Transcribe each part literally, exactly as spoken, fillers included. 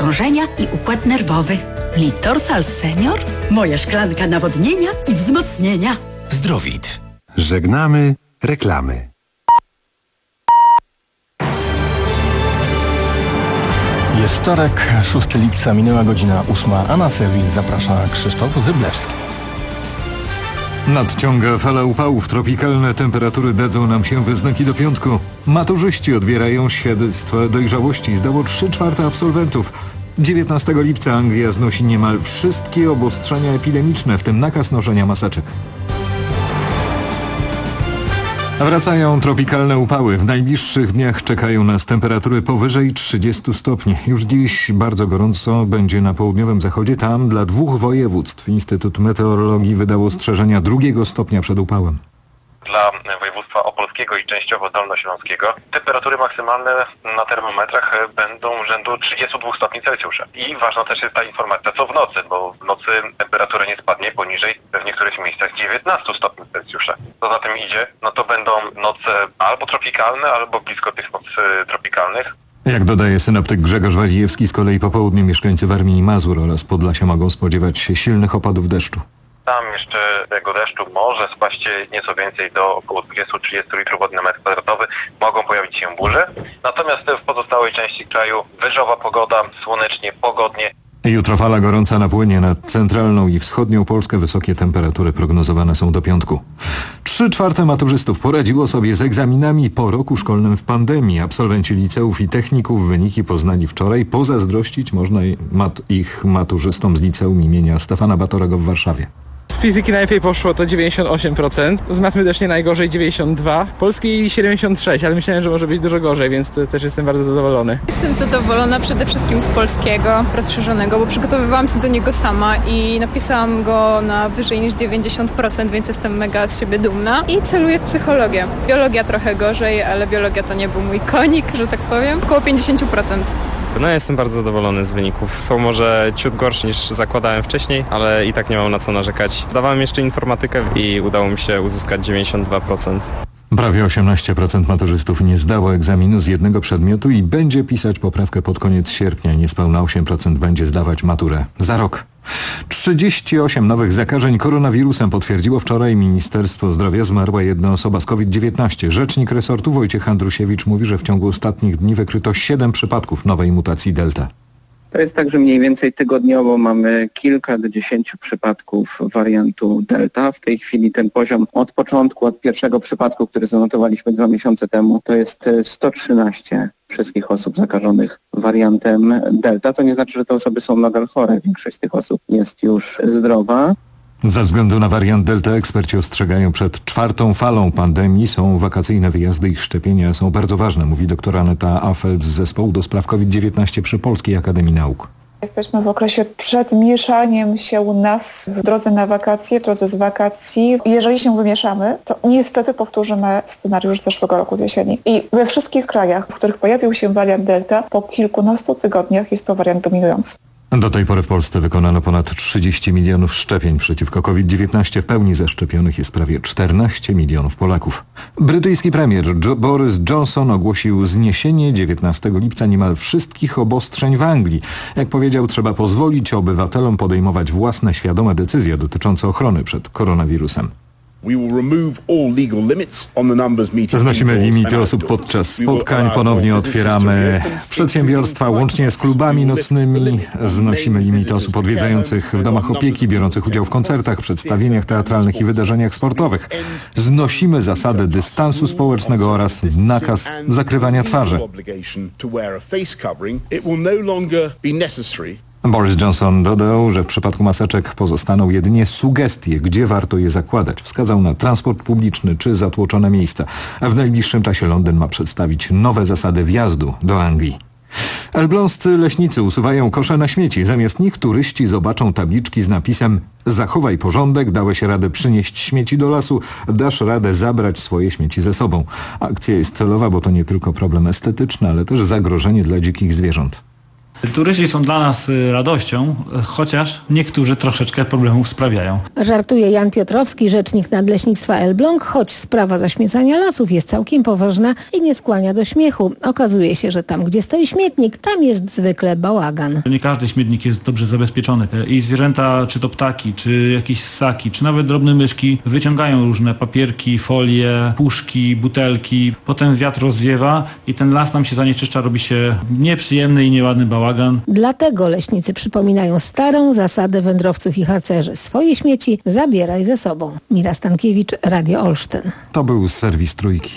krążenia i układ nerwowy. Litorsal Senior? Moja szklanka nawodnienia i wzmocnienia. Zdrowit. Żegnamy reklamy. Jest wtorek, szóstego lipca, minęła godzina ósma, a na serwis zaprasza Krzysztof Zyblewski. Nadciąga fala upałów, tropikalne temperatury dadzą nam się we znaki do piątku. Maturzyści odbierają świadectwa dojrzałości, zdało trzy czwarte absolwentów. dziewiętnastego lipca Anglia znosi niemal wszystkie obostrzenia epidemiczne, w tym nakaz noszenia maseczek. Wracają tropikalne upały. W najbliższych dniach czekają nas temperatury powyżej trzydziestu stopni. Już dziś bardzo gorąco będzie na południowym zachodzie. Tam dla dwóch województw Instytut Meteorologii wydał ostrzeżenia drugiego stopnia przed upałem. Dla województwa opolskiego i częściowo dolnośląskiego temperatury maksymalne na termometrach będą rzędu trzydziestu dwóch stopni Celsjusza. I ważna też jest ta informacja, co w nocy, bo w nocy temperatura nie spadnie poniżej w niektórych miejscach dziewiętnastu stopni Celsjusza. Co za tym idzie, no to będą noce albo tropikalne, albo blisko tych nocy tropikalnych. Jak dodaje synoptyk Grzegorz Walijewski, z kolei po południu mieszkańcy Warmii i Mazur oraz Podlasia mogą spodziewać się silnych opadów deszczu. Tam jeszcze tego deszczu może spaść nieco więcej, do około dwudziestu do trzydziestu litrów wody na metr kwadratowy. Mogą pojawić się burze. Natomiast w pozostałej części kraju wyżowa pogoda, słonecznie, pogodnie. Jutro fala gorąca napłynie nad centralną i wschodnią Polskę. Wysokie temperatury prognozowane są do piątku. Trzy czwarte maturzystów poradziło sobie z egzaminami po roku szkolnym w pandemii. Absolwenci liceów i techników wyniki poznali wczoraj. Pozazdrościć można mat- ich maturzystom z liceum imienia Stefana Batorego w Warszawie. Z fizyki najlepiej poszło, to dziewięćdziesiąt osiem procent, z matmy też nie najgorzej, dziewięćdziesiąt dwa procent, polski siedemdziesiąt sześć procent, ale myślałem, że może być dużo gorzej, więc też jestem bardzo zadowolony. Jestem zadowolona przede wszystkim z polskiego rozszerzonego, bo przygotowywałam się do niego sama i napisałam go na wyżej niż dziewięćdziesiąt procent, więc jestem mega z siebie dumna i celuję w psychologię. Biologia trochę gorzej, ale biologia to nie był mój konik, że tak powiem, około pięćdziesiąt procent. No ja jestem bardzo zadowolony z wyników. Są może ciut gorsze niż zakładałem wcześniej, ale i tak nie mam na co narzekać. Zdawałem jeszcze informatykę i udało mi się uzyskać dziewięćdziesiąt dwa procent. Prawie osiemnaście procent maturzystów nie zdało egzaminu z jednego przedmiotu i będzie pisać poprawkę pod koniec sierpnia. Niespełna osiem procent będzie zdawać maturę za rok. trzydzieści osiem nowych zakażeń koronawirusem potwierdziło wczoraj Ministerstwo Zdrowia. Zmarła jedna osoba z COVID dziewiętnaście. Rzecznik resortu Wojciech Andrusiewicz mówi, że w ciągu ostatnich dni wykryto siedem przypadków nowej mutacji Delta. To jest tak, że mniej więcej tygodniowo mamy kilka do dziesięciu przypadków wariantu Delta. W tej chwili ten poziom od początku, od pierwszego przypadku, który zanotowaliśmy dwa miesiące temu, to jest sto trzynaście wszystkich osób zakażonych wariantem Delta. To nie znaczy, że te osoby są nadal chore. Większość z tych osób jest już zdrowa. Ze względu na wariant Delta eksperci ostrzegają przed czwartą falą pandemii. Są wakacyjne wyjazdy, ich szczepienia są bardzo ważne, mówi doktor Aneta Afelt z zespołu do spraw COVID dziewiętnaście przy Polskiej Akademii Nauk. Jesteśmy w okresie przed mieszaniem się nas w drodze na wakacje, w drodze z wakacji. Jeżeli się wymieszamy, to niestety powtórzymy scenariusz z zeszłego roku z jesieni. I we wszystkich krajach, w których pojawił się wariant Delta, po kilkunastu tygodniach jest to wariant dominujący. Do tej pory w Polsce wykonano ponad trzydzieści milionów szczepień przeciwko COVID dziewiętnaście. W pełni zaszczepionych jest prawie czternaście milionów Polaków. Brytyjski premier jo- Boris Johnson ogłosił zniesienie dziewiętnastego lipca niemal wszystkich obostrzeń w Anglii. Jak powiedział, trzeba pozwolić obywatelom podejmować własne świadome decyzje dotyczące ochrony przed koronawirusem. Znosimy limity osób podczas spotkań, ponownie otwieramy przedsiębiorstwa łącznie z klubami nocnymi, znosimy limity osób odwiedzających w domach opieki, biorących udział w koncertach, przedstawieniach teatralnych i wydarzeniach sportowych. Znosimy zasadę dystansu społecznego oraz nakaz zakrywania twarzy. Boris Johnson dodał, że w przypadku maseczek pozostaną jedynie sugestie, gdzie warto je zakładać. Wskazał na transport publiczny czy zatłoczone miejsca. A w najbliższym czasie Londyn ma przedstawić nowe zasady wjazdu do Anglii. Elbląscy leśnicy usuwają kosze na śmieci. Zamiast nich turyści zobaczą tabliczki z napisem: zachowaj porządek, dałeś radę przynieść śmieci do lasu, dasz radę zabrać swoje śmieci ze sobą. Akcja jest celowa, bo to nie tylko problem estetyczny, ale też zagrożenie dla dzikich zwierząt. Turyści są dla nas radością, chociaż niektórzy troszeczkę problemów sprawiają. Żartuje Jan Piotrowski, rzecznik Nadleśnictwa Elbląg, choć sprawa zaśmiecania lasów jest całkiem poważna i nie skłania do śmiechu. Okazuje się, że tam, gdzie stoi śmietnik, tam jest zwykle bałagan. Nie każdy śmietnik jest dobrze zabezpieczony i zwierzęta, czy to ptaki, czy jakieś ssaki, czy nawet drobne myszki wyciągają różne papierki, folie, puszki, butelki. Potem wiatr rozwiewa i ten las nam się zanieczyszcza, robi się nieprzyjemny i nieładny bałagan. Dlatego leśnicy przypominają starą zasadę wędrowców i harcerzy. Swoje śmieci zabieraj ze sobą. Mira Stankiewicz, Radio Olsztyn. To był serwis Trójki.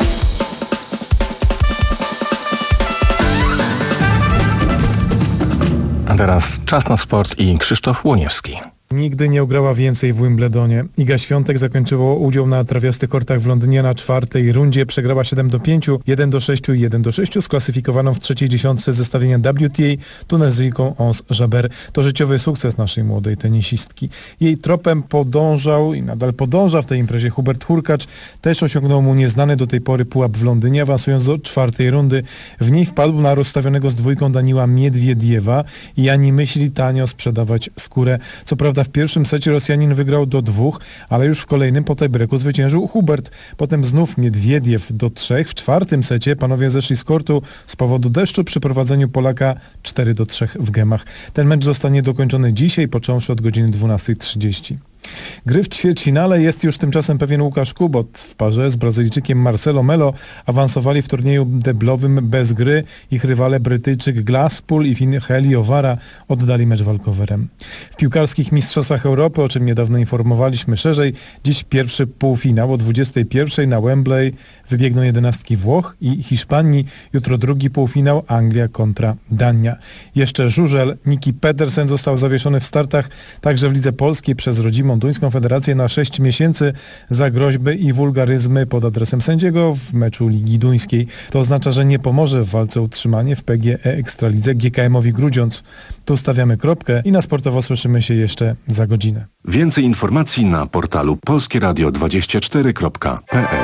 A teraz czas na sport i Krzysztof Łoniewski. Nigdy nie ugrała więcej w Wimbledonie. Iga Świątek zakończyła udział na trawiastych kortach w Londynie na czwartej rundzie. Przegrała siedem do pięciu, jeden do sześciu i jeden do sześciu sklasyfikowaną w trzeciej dziesiątce zestawienia W T A Tunezyjką Ons Jabeur. To życiowy sukces naszej młodej tenisistki. Jej tropem podążał i nadal podąża w tej imprezie Hubert Hurkacz. Też osiągnął mu nieznany do tej pory pułap w Londynie, awansując do czwartej rundy. W niej wpadł na rozstawionego z dwójką Daniła Miedwiediewa i ani myśli tanio sprzedawać skórę. Co prawda w pierwszym secie Rosjanin wygrał do dwóch, ale już w kolejnym po tiebreaku zwyciężył Hubert. Potem znów Miedwiediew do trzech. W czwartym secie panowie zeszli z kortu z powodu deszczu przy prowadzeniu Polaka cztery do trzech w gemach. Ten mecz zostanie dokończony dzisiaj, począwszy od godziny dwunastej trzydzieści. Gry w ćwierćfinale jest już tymczasem pewien Łukasz Kubot. W parze z Brazylijczykiem Marcelo Melo awansowali w turnieju deblowym bez gry. Ich rywale Brytyjczyk Glasspool i Fin Heliowara oddali mecz walkowerem. W piłkarskich mistrzostwach Europy, o czym niedawno informowaliśmy szerzej, dziś pierwszy półfinał o dwudziestej pierwszej na Wembley wybiegną jedenastki Włoch i Hiszpanii. Jutro drugi półfinał Anglia kontra Dania. Jeszcze żużel Niki Pedersen został zawieszony w startach także w Lidze Polskiej przez rodzimą Duńską Federację na sześć miesięcy za groźby i wulgaryzmy pod adresem sędziego w meczu Ligi Duńskiej. To oznacza, że nie pomoże w walce o utrzymanie w P G E Ekstralidze G K M-owi Grudziądz. Tu stawiamy kropkę i na sportowo słyszymy się jeszcze za godzinę. Więcej informacji na portalu polskie radio dwadzieścia cztery kropka p l.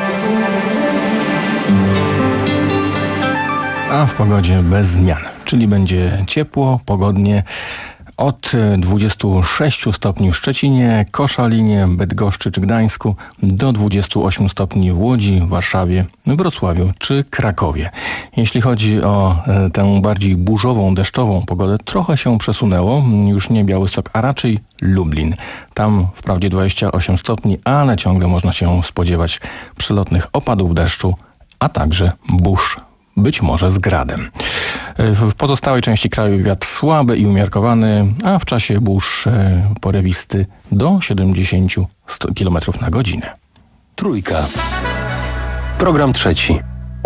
A w pogodzie bez zmian, czyli będzie ciepło, pogodnie. Od dwudziestu sześciu stopni w Szczecinie, Koszalinie, Bydgoszczy czy Gdańsku do dwudziestu ośmiu stopni w Łodzi, Warszawie, Wrocławiu czy Krakowie. Jeśli chodzi o e, tę bardziej burzową, deszczową pogodę, trochę się przesunęło. Już nie Białystok, a raczej Lublin. Tam wprawdzie dwadzieścia osiem stopni, ale ciągle można się spodziewać przelotnych opadów deszczu, a także burz. Być może z gradem. W pozostałej części kraju wiatr słaby i umiarkowany, a w czasie burz porywisty do siedemdziesięciu kilometrów na godzinę. Trójka. Program trzeci.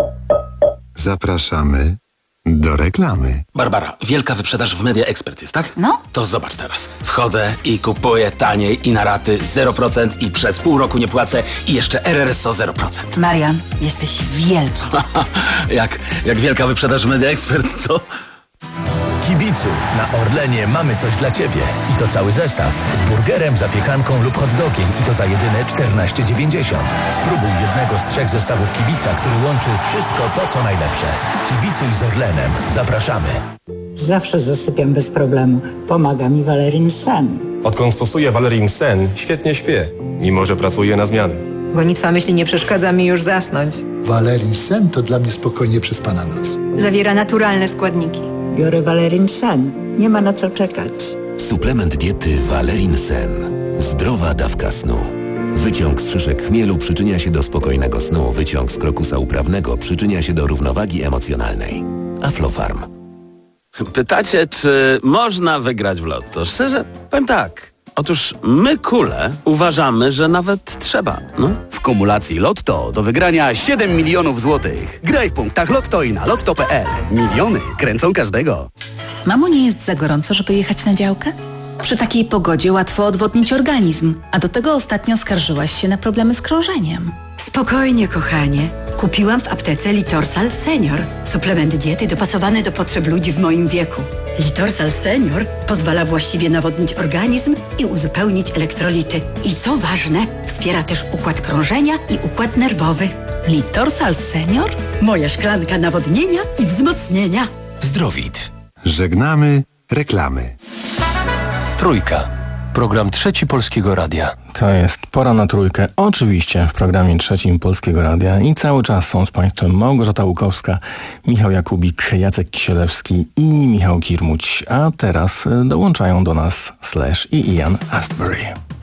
Zapraszamy do reklamy. Barbara, wielka wyprzedaż w Media Expert jest, tak? No. To zobacz teraz. Wchodzę i kupuję taniej i na raty zero procent i przez pół roku nie płacę i jeszcze R R S O zero procent. Marian, jesteś wielki. jak, jak wielka wyprzedaż w Media Expert, co? Kibicu, na Orlenie mamy coś dla Ciebie. I to cały zestaw. Z burgerem, zapiekanką lub hot dogiem. I to za jedyne czternaście dziewięćdziesiąt. Spróbuj jednego z trzech zestawów Kibica, który łączy wszystko to, co najlepsze. Kibicuj z Orlenem. Zapraszamy. Zawsze zasypiam bez problemu. Pomaga mi Valerin Sen. Odkąd stosuję Valerin Sen, świetnie śpię, mimo że pracuję na zmiany. Gonitwa myśli nie przeszkadza mi już zasnąć. Valerin Sen to dla mnie spokojnie przespana noc. Zawiera naturalne składniki. Biorę Valerin Sen. Nie ma na co czekać. Suplement diety Valerin Sen. Zdrowa dawka snu. Wyciąg z szyszek chmielu przyczynia się do spokojnego snu. Wyciąg z krokusa uprawnego przyczynia się do równowagi emocjonalnej. Aflofarm. Pytacie, czy można wygrać w lotto? Szczerze, powiem tak. Otóż my, kule, uważamy, że nawet trzeba. No. W kumulacji Lotto do wygrania siedem milionów złotych. Graj w punktach Lotto i na lotto kropka p l. Miliony kręcą każdego. Mamo, nie jest za gorąco, żeby jechać na działkę? Przy takiej pogodzie łatwo odwodnić organizm, a do tego ostatnio skarżyłaś się na problemy z krążeniem. Spokojnie, kochanie. Kupiłam w aptece Litorsal Senior. Suplement diety dopasowany do potrzeb ludzi w moim wieku. Litorsal Senior pozwala właściwie nawodnić organizm i uzupełnić elektrolity. I co ważne, wspiera też układ krążenia i układ nerwowy. Litorsal Senior? Moja szklanka nawodnienia i wzmocnienia. Zdrowit. Żegnamy reklamy. Trójka. Program Trzeci Polskiego Radia. To jest pora na trójkę. Oczywiście w programie Trzecim Polskiego Radia i cały czas są z Państwem Małgorzata Łukowska, Michał Jakubik, Jacek Kisielewski i Michał Kirmuć. A teraz dołączają do nas Slash i Ian Astbury.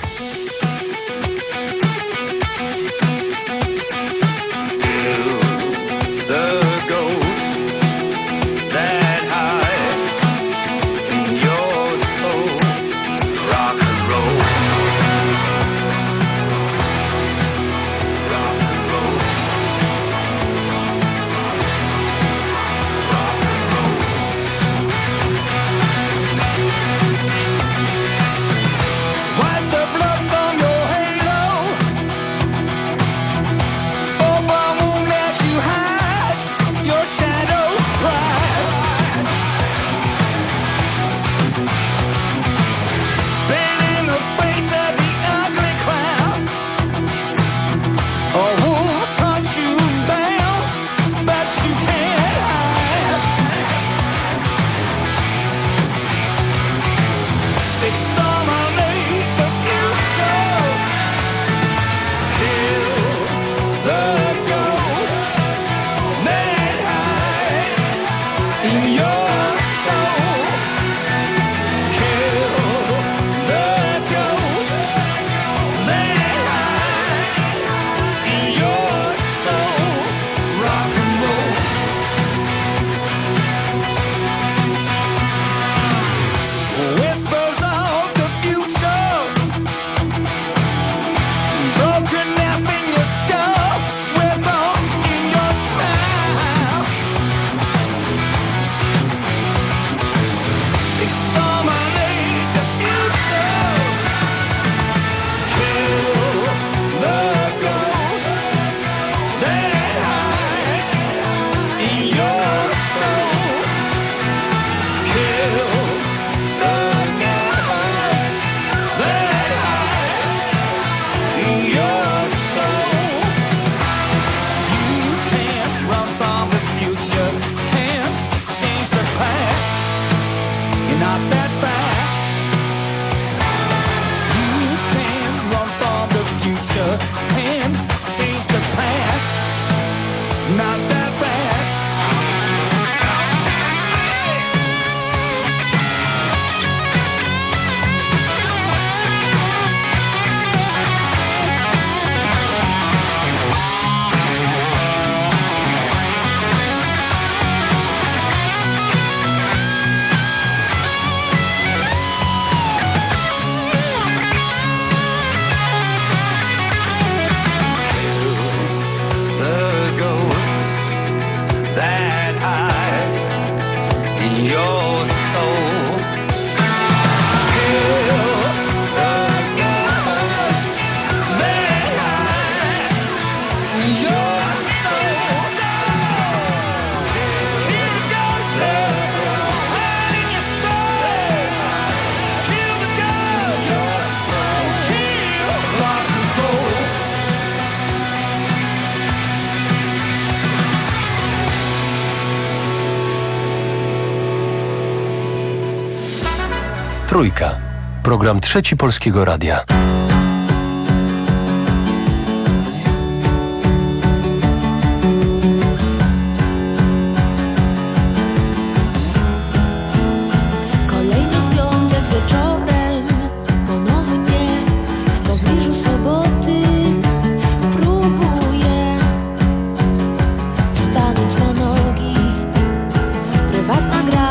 Trójka. Program Trzeci Polskiego Radia.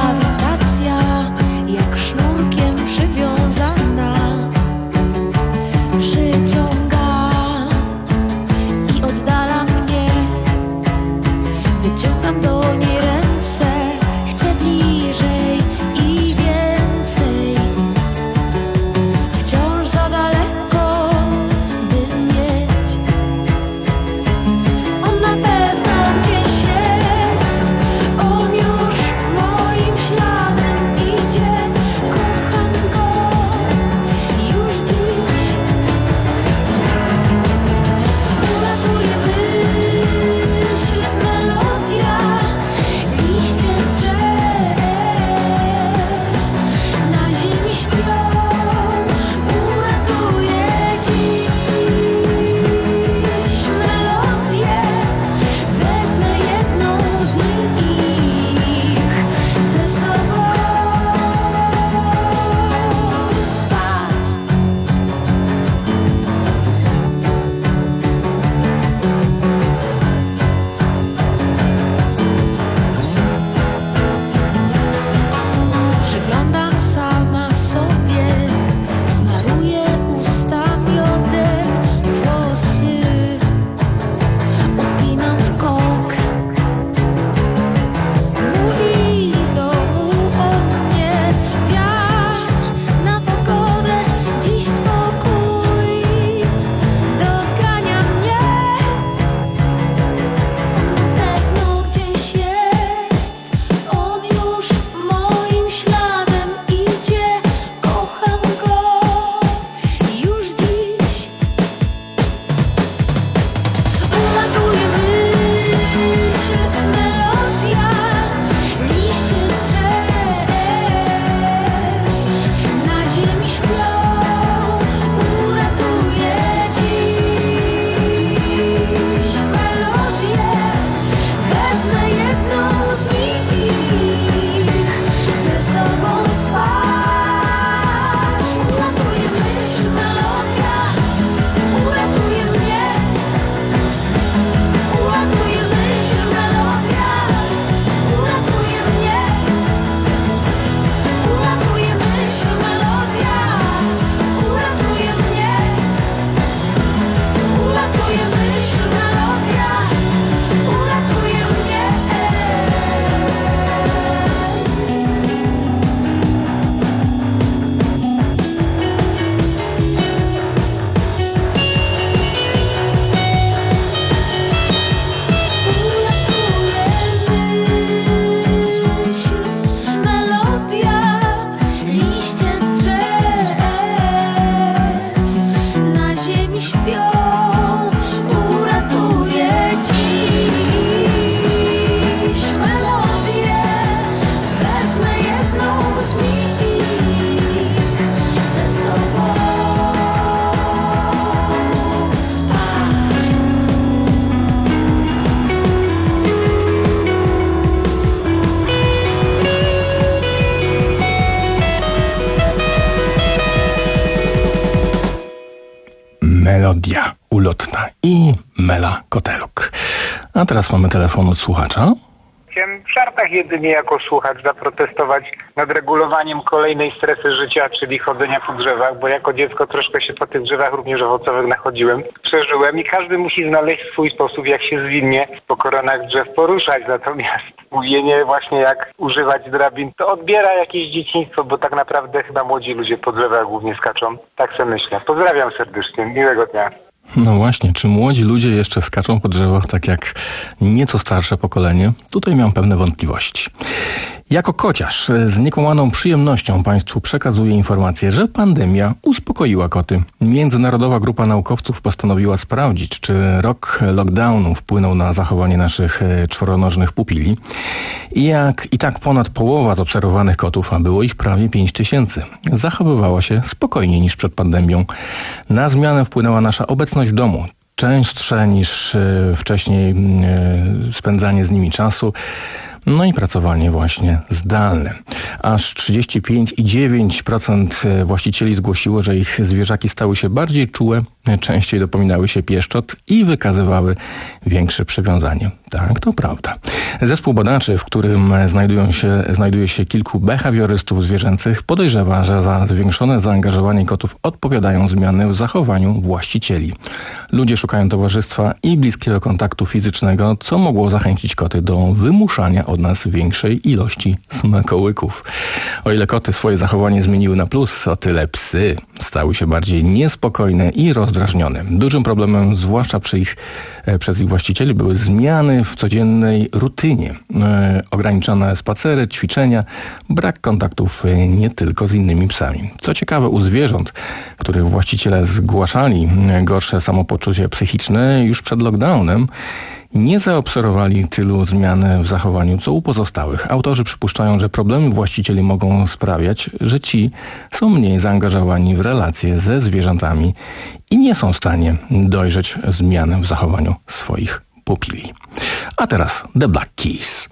Przywiązana Klaudia Ulotna i Mela Koteluk. A teraz mamy telefon od słuchacza. Chciałem w żartach jedynie jako słuchacz zaprotestować nad regulowaniem kolejnej stresy życia, czyli chodzenia po drzewach, bo jako dziecko troszkę się po tych drzewach również owocowych nachodziłem, przeżyłem i każdy musi znaleźć swój sposób, jak się zwinnie po koronach drzew poruszać. Natomiast mówienie właśnie jak używać drabin, to odbiera jakieś dzieciństwo, bo tak naprawdę chyba młodzi ludzie po drzewach głównie skaczą. Tak sobie myślę. Pozdrawiam serdecznie. Miłego dnia. No właśnie, czy młodzi ludzie jeszcze skaczą po drzewach tak jak nieco starsze pokolenie? Tutaj mam pewne wątpliwości. Jako kociarz z niekołaną przyjemnością Państwu przekazuję informację, że pandemia uspokoiła koty. Międzynarodowa grupa naukowców postanowiła sprawdzić, czy rok lockdownu wpłynął na zachowanie naszych czworonożnych pupili. I jak i tak ponad połowa z obserwowanych kotów, a było ich prawie pięć tysięcy, zachowywała się spokojniej niż przed pandemią. Na zmianę wpłynęła nasza obecność w domu. Częstsze niż wcześniej spędzanie z nimi czasu. No i pracowanie właśnie zdalne. Aż trzydzieści pięć przecinek dziewięć procent właścicieli zgłosiło, że ich zwierzaki stały się bardziej czułe, częściej dopominały się pieszczot i wykazywały większe przywiązanie. Tak, to prawda. Zespół badaczy, w którym znajdują się, znajduje się kilku behawiorystów zwierzęcych, podejrzewa, że za zwiększone zaangażowanie kotów odpowiadają zmiany w zachowaniu właścicieli. Ludzie szukają towarzystwa i bliskiego kontaktu fizycznego, co mogło zachęcić koty do wymuszania od nas większej ilości smakołyków. O ile koty swoje zachowanie zmieniły na plus, o tyle psy stały się bardziej niespokojne i rozdrażnione. Dużym problemem, zwłaszcza przy ich, przez ich właścicieli, były zmiany w codziennej rutynie. E, ograniczone spacery, ćwiczenia, brak kontaktów nie tylko z innymi psami. Co ciekawe, u zwierząt, których właściciele zgłaszali gorsze samopoczucie psychiczne już przed lockdownem, nie zaobserwowali tylu zmian w zachowaniu, co u pozostałych. Autorzy przypuszczają, że problemy właścicieli mogą sprawiać, że ci są mniej zaangażowani w relacje ze zwierzętami i nie są w stanie dojrzeć zmian w zachowaniu swoich pupili. A teraz The Black Keys.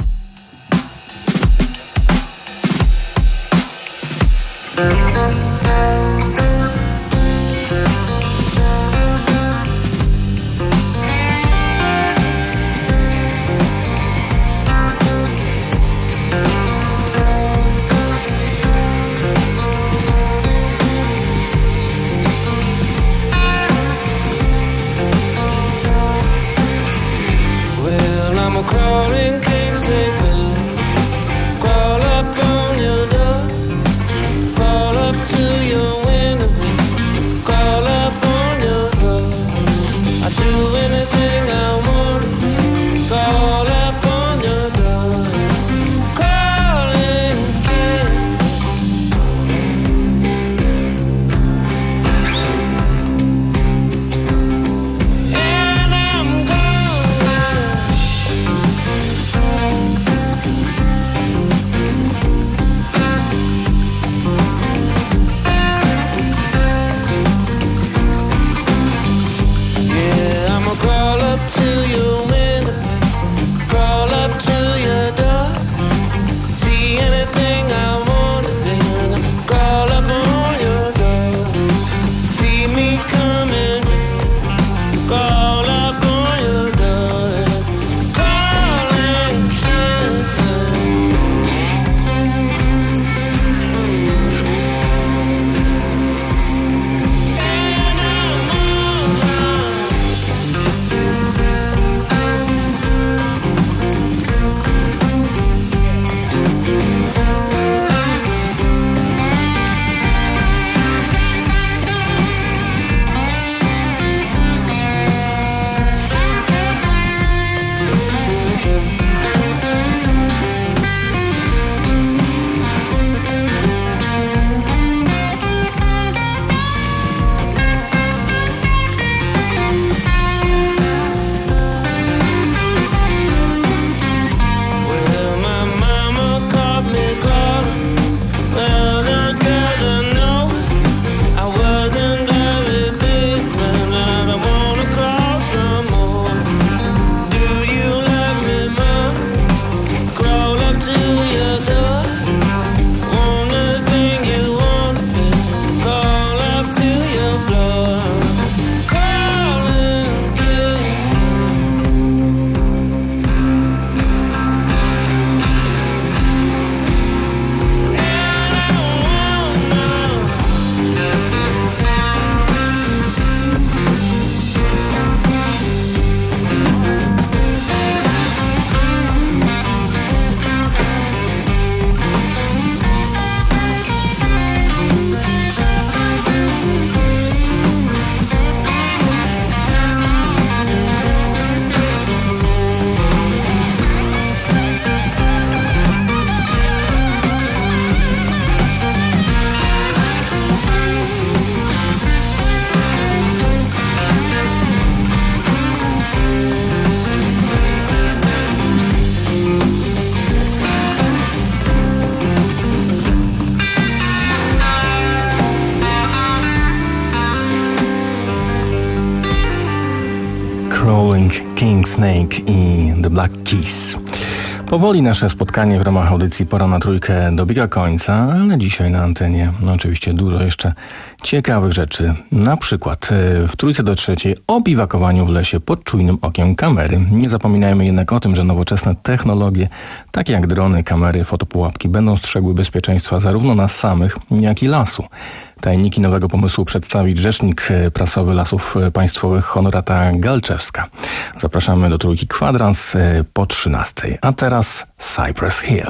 Crawling Kingsley Bill, crawl up on your door, crawl up to featuring King Snake i The Black Keys. Powoli nasze spotkanie w ramach audycji Pora na Trójkę dobiega końca, ale dzisiaj na antenie no oczywiście dużo jeszcze ciekawych rzeczy. Na przykład w Trójce do Trzeciej o biwakowaniu w lesie pod czujnym okiem kamery. Nie zapominajmy jednak o tym, że nowoczesne technologie, takie jak drony, kamery, fotopułapki będą strzegły bezpieczeństwa zarówno nas samych, jak i lasu. Tajniki nowego pomysłu przedstawi rzecznik prasowy Lasów Państwowych Honorata Galczewska. Zapraszamy do Trójki Kwadrans po trzynastej. A teraz Cypress Hill.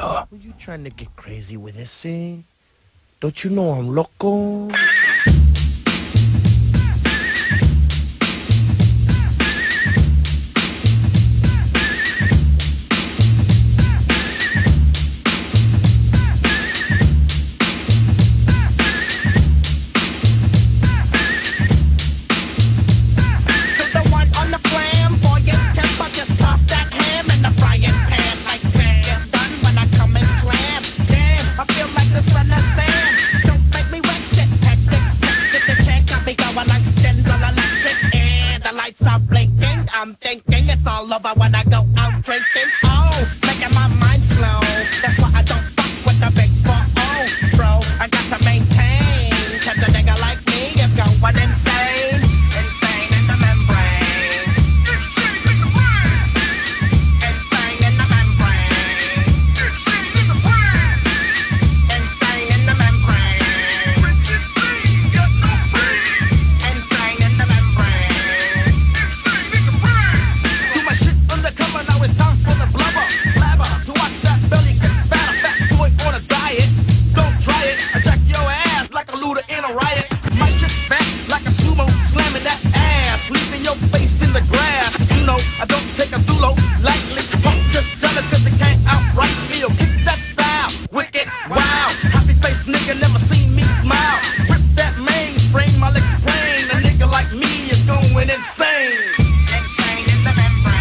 I'm thinking it's all over when I go out drinking. Oh, making my mind slow. That's why I don't fuck with the big four oh, bro. I got to maintain, cause a nigga like me is going insane. Insane in the membrane. Insane in the brain. Insane in the membrane. Insane in the brain. Insane in the membrane. Insane, got no brain. Insane in the membrane. Undercover, now it's time for the blubber, blabber, to watch that belly get fatter, fat boy on a diet. Don't try it, I jack your ass like a looter in a riot. My chick fat like a sumo, slamming that ass, leaving your face in the grass. You know, I don't take a dulo lightly, punk just jealous cause they can't outright me. Or kick that style, wicked, wow. Happy face nigga never seen me smile. Rip that mainframe, I'll explain. A nigga like me is going insane. Insane in the membrane.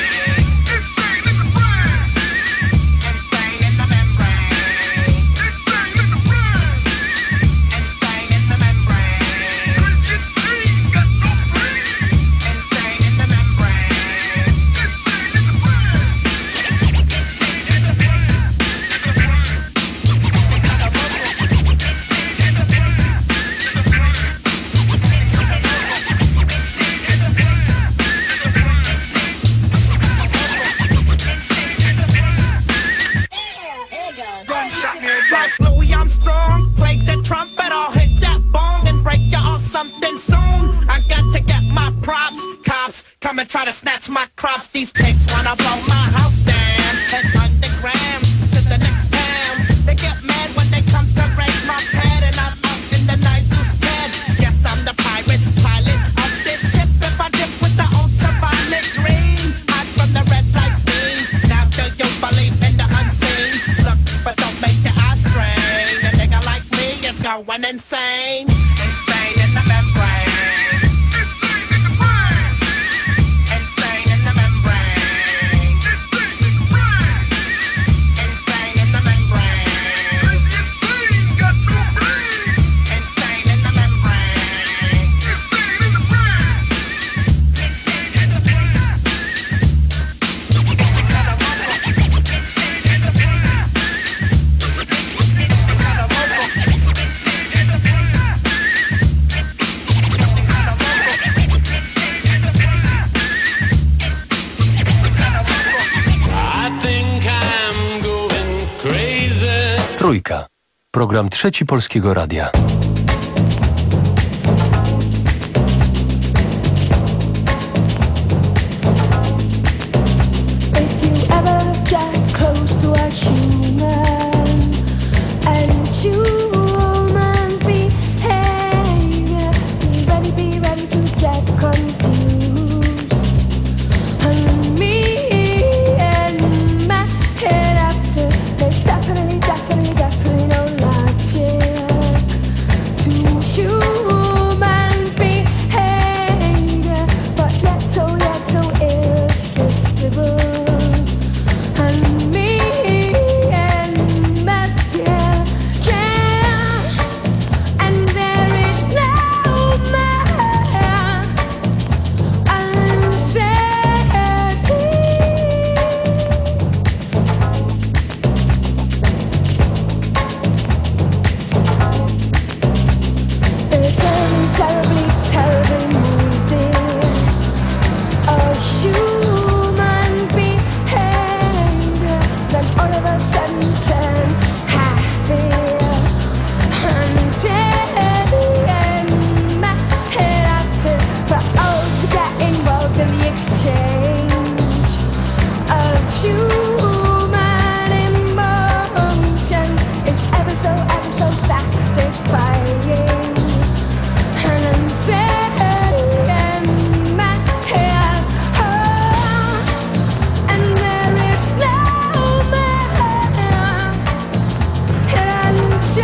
Something soon. I got to get my props. Cops come and try to snatch my crops. These pigs wanna blow my house down. Head underground to the next town. They get mad when they come to raid my pad, and I'm out in the night too scared. Yes, I'm the pirate pilot of this ship. If I dip with the ultraviolet dream, hide from the red light beam. Now do you believe in the unseen? Look, but don't make your eyes strain. A nigga like me is going insane. Insane in the membrane. Insane in the brain. Insane in the membrane. Insane in the brain. Insane in the membrane. Insane, got no brain. Insane in the membrane. Insane in the brain. Insane in the brain. Insane in the brain. Trójka. Program Trzeci Polskiego Radia. Definitely, definitely, no logic. and so satisfying. And I'm saying my head, oh, and there is no man, and I'm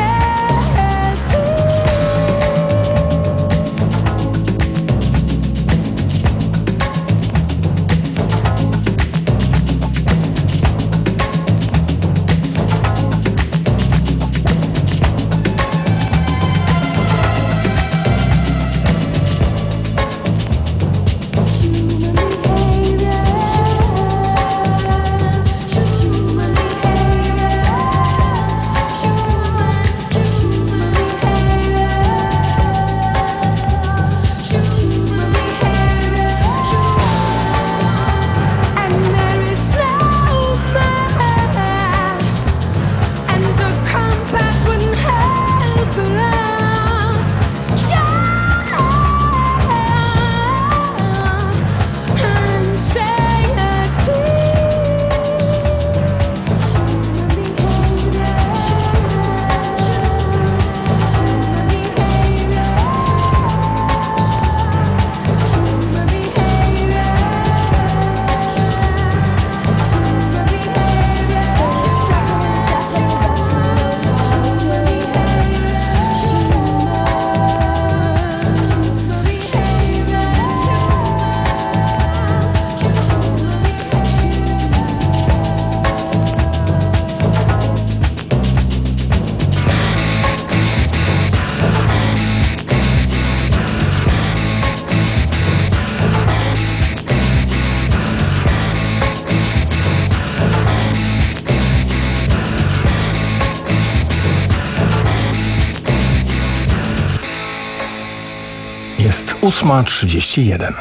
ósma trzydzieści jeden.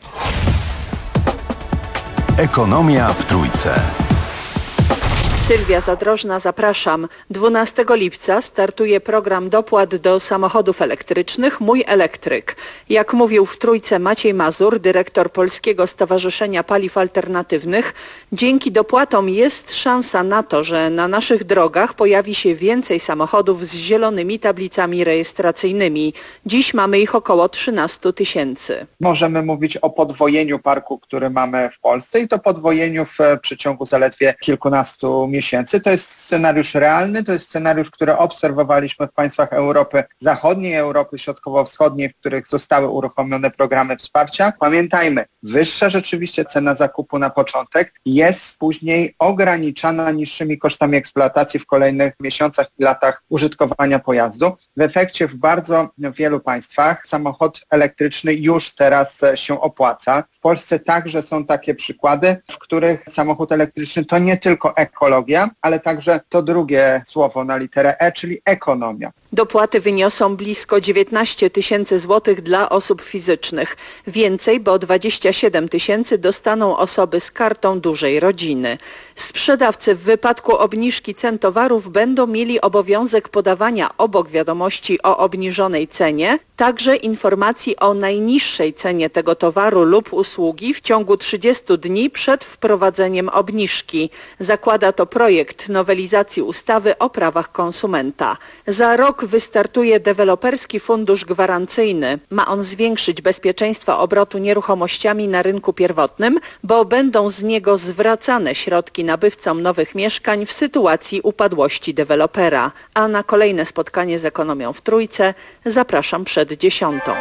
Ekonomia w Trójce. Sylwia Zadrożna, zapraszam. dwunastego lipca startuje program dopłat do samochodów elektrycznych Mój Elektryk. Jak mówił w Trójce Maciej Mazur, dyrektor Polskiego Stowarzyszenia Paliw Alternatywnych, dzięki dopłatom jest szansa na to, że na naszych drogach pojawi się więcej samochodów z zielonymi tablicami rejestracyjnymi. Dziś mamy ich około trzynaście tysięcy. Możemy mówić o podwojeniu parku, który mamy w Polsce i to podwojeniu w przeciągu zaledwie kilkunastu miesięcy. To jest scenariusz realny, to jest scenariusz, który obserwowaliśmy w państwach Europy Zachodniej, Europy Środkowo-Wschodniej, w których zostały uruchomione programy wsparcia. Pamiętajmy, wyższa rzeczywiście cena zakupu na początek jest później ograniczana niższymi kosztami eksploatacji w kolejnych miesiącach i latach użytkowania pojazdu. W efekcie w bardzo wielu państwach samochód elektryczny już teraz się opłaca. W Polsce także są takie przykłady, w których samochód elektryczny to nie tylko ekologia, ale także to drugie słowo na literę E, czyli ekonomia. Dopłaty wyniosą blisko dziewiętnaście tysięcy złotych dla osób fizycznych. Więcej, bo dwadzieścia siedem tysięcy dostaną osoby z kartą dużej rodziny. Sprzedawcy w wypadku obniżki cen towarów będą mieli obowiązek podawania obok wiadomości o obniżonej cenie także informacji o najniższej cenie tego towaru lub usługi w ciągu trzydziestu dni przed wprowadzeniem obniżki. Zakłada to projekt nowelizacji ustawy o prawach konsumenta. Za rok wystartuje deweloperski fundusz gwarancyjny. Ma on zwiększyć bezpieczeństwo obrotu nieruchomościami na rynku pierwotnym, bo będą z niego zwracane środki nabywcom nowych mieszkań w sytuacji upadłości dewelopera. A na kolejne spotkanie z ekonomią w Trójce zapraszam przed dziesiątą.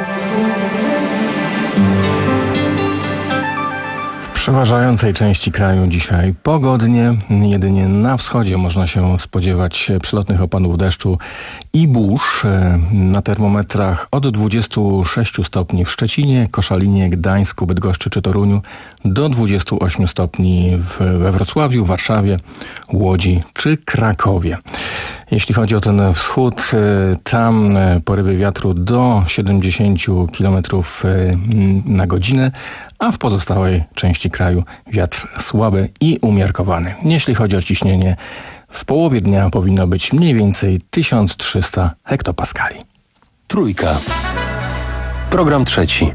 W przeważającej części kraju dzisiaj pogodnie. Jedynie na wschodzie można się spodziewać przelotnych opadów deszczu i burz. Na termometrach od dwudziestu sześciu stopni w Szczecinie, Koszalinie, Gdańsku, Bydgoszczy czy Toruniu do dwudziestu ośmiu stopni w, we Wrocławiu, Warszawie, Łodzi czy Krakowie. Jeśli chodzi o ten wschód, tam porywy wiatru do siedemdziesięciu kilometrów na godzinę, a w pozostałej części kraju wiatr słaby i umiarkowany. Jeśli chodzi o ciśnienie, w połowie dnia powinno być mniej więcej tysiąc trzysta hektopaskali. Trójka. Program trzeci.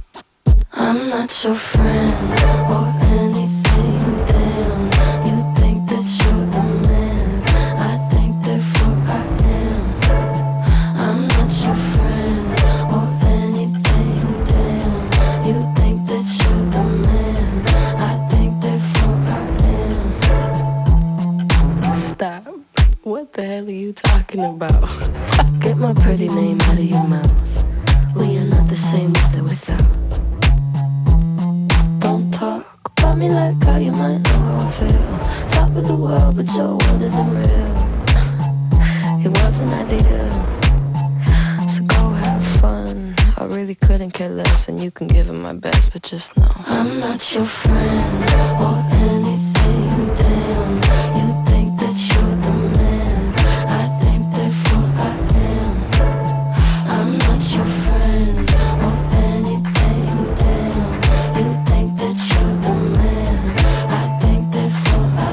I'm not your friend or anything, damn. You think What the hell are you talking about? Get my pretty name out of your mouth. We are not the same with or without. Don't talk about me like how you might know how I feel. Top of the world, but your world isn't real. It wasn't ideal. So go have fun. I really couldn't care less, and you can give it my best, but just know I'm not your friend or anything. Damn, you think that you're the man. I think therefore I am. I'm not your friend or anything. Damn, you think that you're the man. I think therefore I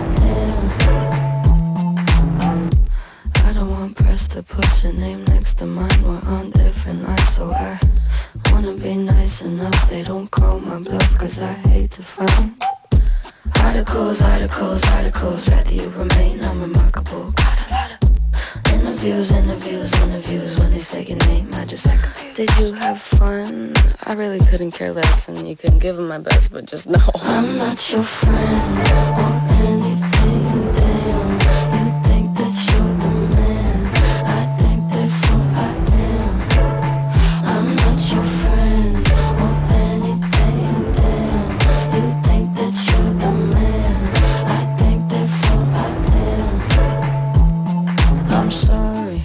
am. I don't want press to put your name next to mine. We're on different lines, so I wanna be nice enough. They don't call my bluff, cause I hate to find articles, articles, articles. Rather you remain unremarkable. Got a lot of interviews, interviews, interviews. When they say your name, I just echo. Did you have fun? I really couldn't care less, and you couldn't give them my best, but just know I'm not your friend or anything. Damn, you think that you're the man. I think therefore I am. I'm not your friend or anything. Damn, you think that you're the man. I think therefore I am. I'm sorry.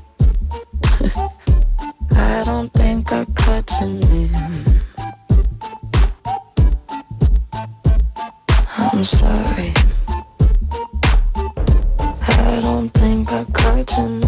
I don't think I caught your name. I'm sorry. I don't think I caught your name.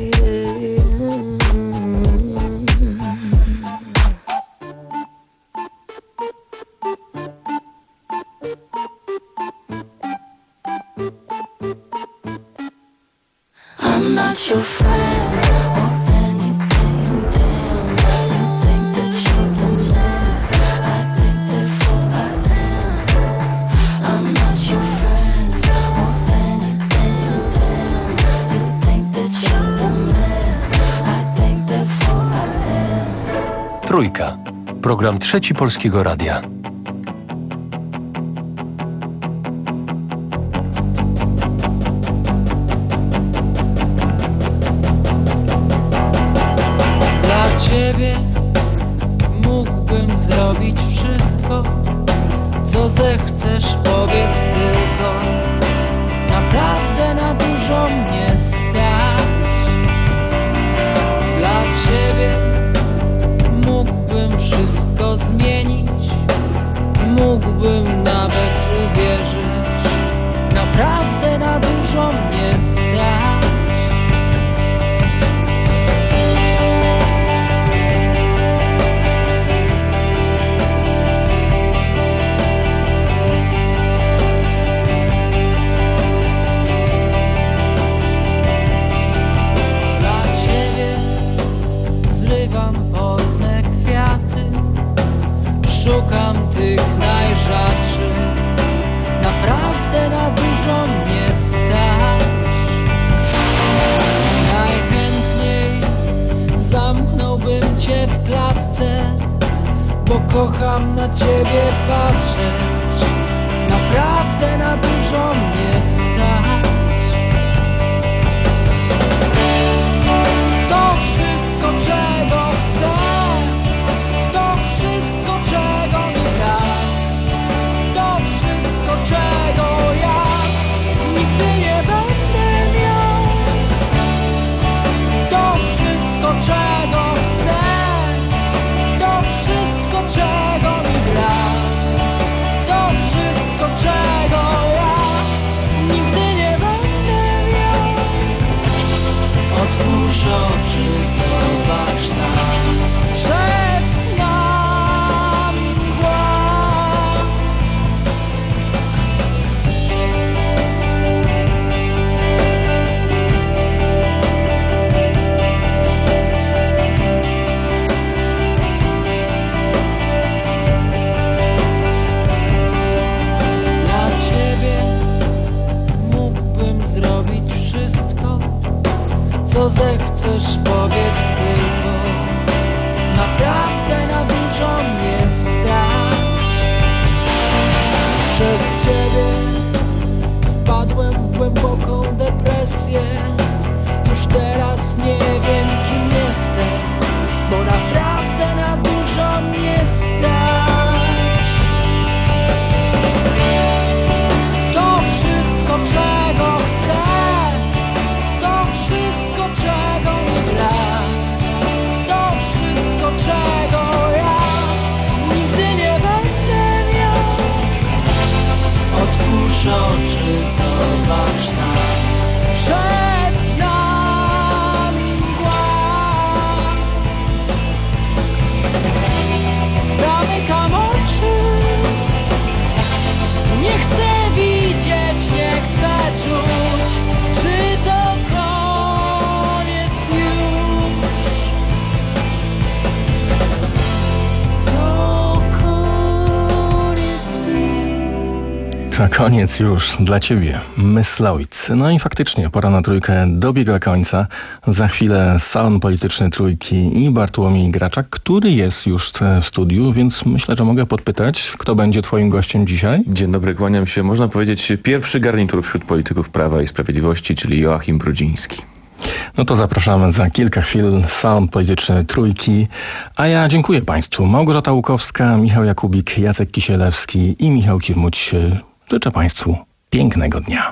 I'm not your friend or anything. Damn, you think that you're the man. I think therefore I am. I'm not your friend or anything. Damn, you think that you're the man. I think therefore I am. Trójka. Program Trzeci Polskiego Radia. Ciebie mógłbym zrobić wszystko, co zechcesz, powiedz tylko. Naprawdę na dużo mnie stać. Dla Ciebie mógłbym wszystko zmienić, mógłbym nawet uwierzyć. Naprawdę na dużo mnie stać. Szukam tych najrzadszych. Naprawdę na dużo mnie stać. Najchętniej zamknąłbym Cię w klatce, bo kocham na Ciebie patrzeć. Naprawdę na dużo mnie stać. To wszystko, czego chcę, to wszystko, czego mi brak, to wszystko, czego ja nigdy nie będę miał. To wszystko, czego chcę, to wszystko, czego mi brak, to wszystko, czego ja nigdy nie będę miał. Otwórz oczy, zobacz sam. Przed nami mgła. Dla Ciebie mógłbym zrobić wszystko, co zechcesz, powiedz tylko. Naprawdę na dużo mnie stać. Przez Ciebie wpadłem w głęboką depresję. już teraz nie wiem, kim jestem, bo naprawdę na dużo mnie stać. To wszystko, czego chcę, to wszystko, czego mi brak, to wszystko, czego ja nigdy nie będę miał. Otwórz oczy, zobacz sam, przed nami mgła. Zamykam oczy, nie chcę widzieć, nie chcę czuć, czy to koniec już. To koniec już. To koniec już dla Ciebie, Myslowic. No i faktycznie pora na trójkę dobiega końca. Za chwilę salon polityczny Trójki i Bartłomiej Graczak, który jest już w studiu, więc myślę, że mogę podpytać, kto będzie Twoim gościem dzisiaj? Dzień dobry, kłaniam się. Można powiedzieć pierwszy garnitur wśród polityków Prawa i Sprawiedliwości, czyli Joachim Brudziński. No to zapraszamy za kilka chwil salon polityczny Trójki. A ja dziękuję Państwu. Małgorzata Łukowska, Michał Jakubik, Jacek Kisielewski i Michał Kirmuć. Życzę Państwu pięknego dnia.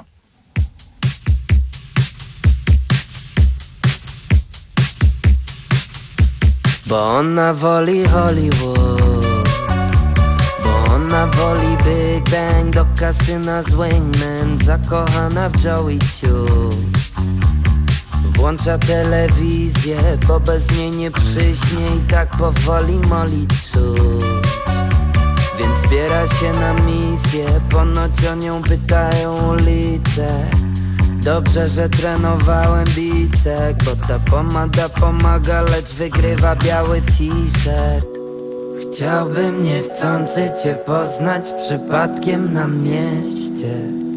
Bo ona woli Hollywood, bo ona woli Big Bang do kasyna z Wingman, zakochana w Joey Ciut. Włącza telewizję, bo bez niej nie przyśnie i tak powoli moli czuć. Więc zbiera się na misję, ponoć o nią pytają ulice. Dobrze, że trenowałem bicek, bo ta pomada pomaga, lecz wygrywa biały t-shirt. Chciałbym niechcący cię poznać przypadkiem na mieście,